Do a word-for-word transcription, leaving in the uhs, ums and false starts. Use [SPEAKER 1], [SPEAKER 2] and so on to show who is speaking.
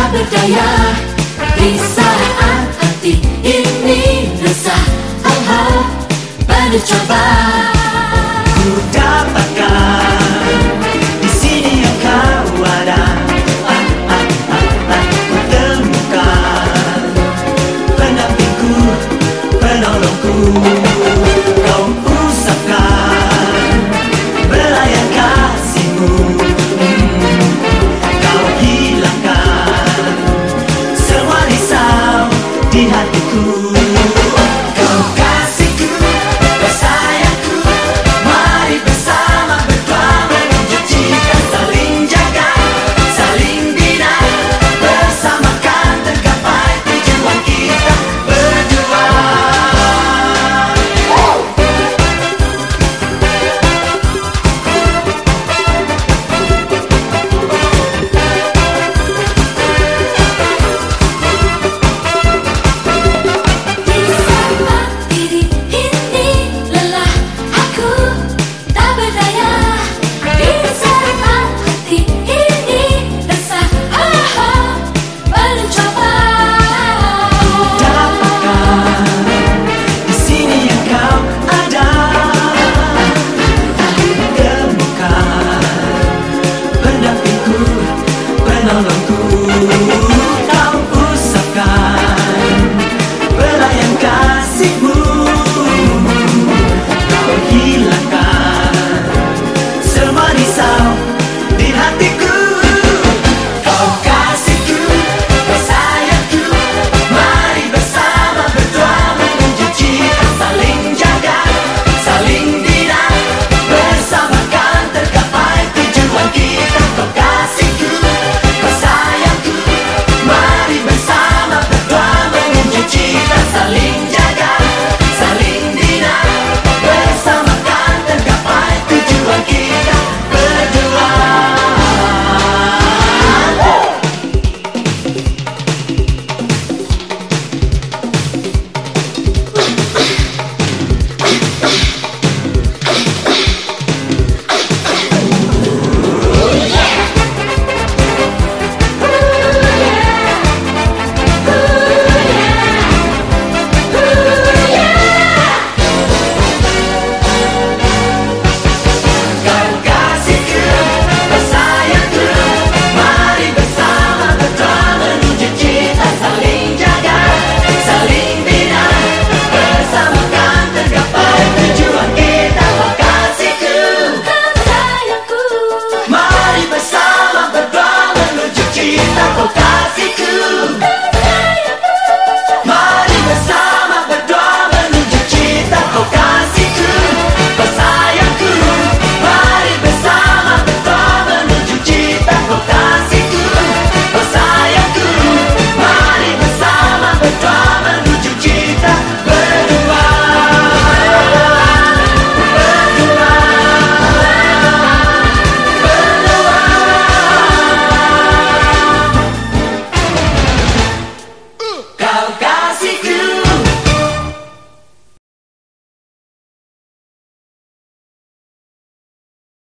[SPEAKER 1] tak berdaya di saat hati ini resah. Oh, oh, baru coba
[SPEAKER 2] ku dapatkan di sini yang kau ada. Ah, ah, ah, ah, ku temukan pendampingku, penolongku. Kau usapkan belayan kasihmu. Hmm, kau hilangkan semua risau di hatiku. Kau kasihku, kau sayangku, mari bersama berdua menuju cinta. Saling jaga, saling bina, bersama kan tergapai tujuan kita berdua.
[SPEAKER 1] di saat diri ini lelah, aku tak berdaya. Di saat hati ini resah, oh, oh, baru coba
[SPEAKER 2] Dapatkan di sini yang kau ada. Temukan pendampingku, penolongku.